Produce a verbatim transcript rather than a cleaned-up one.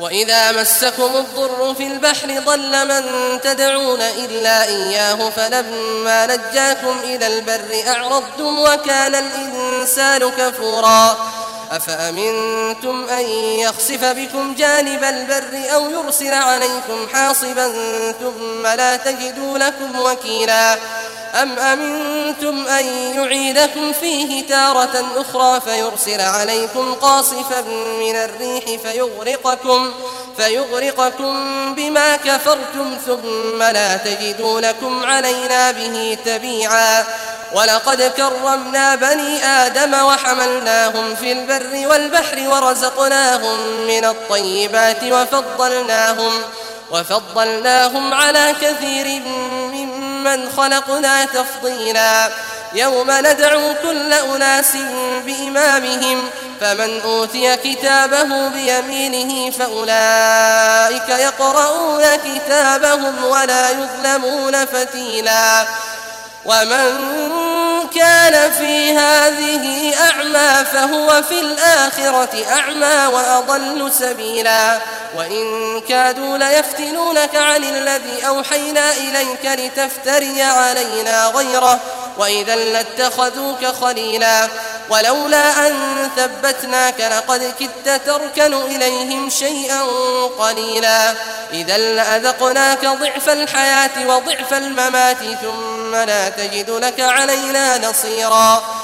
وإذا مسكم الضر في البحر ضل من تدعون إلا إياه فلما نجاكم إلى البر أعرضتم وكان الإنسان كفورا أفأمنتم أن يخسف بكم جانب البر أو يرسل عليكم حاصبا ثم لا تجدوا لكم وكيلا أم أمنتم أن يعيدكم فيه تارة أخرى فيرسل عليكم قاصفا من الريح فيغرقكم, فيغرقكم بما كفرتم ثم لا تجدوا لكم علينا به تبيعا ولقد كرمنا بني آدم وحملناهم في البر والبحر ورزقناهم من الطيبات وفضلناهم, وفضلناهم على كثير ممن خلقنا تفضيلا يوم ندعو كل أناس بإمامهم فمن أوتي كتابه بيمينه فأولئك يقرؤون كتابهم ولا يظلمون فتيلا ومن كان في هذه أعمى فهو في الآخرة أعمى وأضل سبيلا وإن كادوا ليفتنونك عن الذي أوحينا إليك لتفتري علينا غيره وإذا لاتخذوك خليلا ولولا أن ثبتناك لقد كدت تركن إليهم شيئا قليلا إذا لأذقناك ضعف الحياة وضعف الممات ثم لا تجد لك علينا نصيرا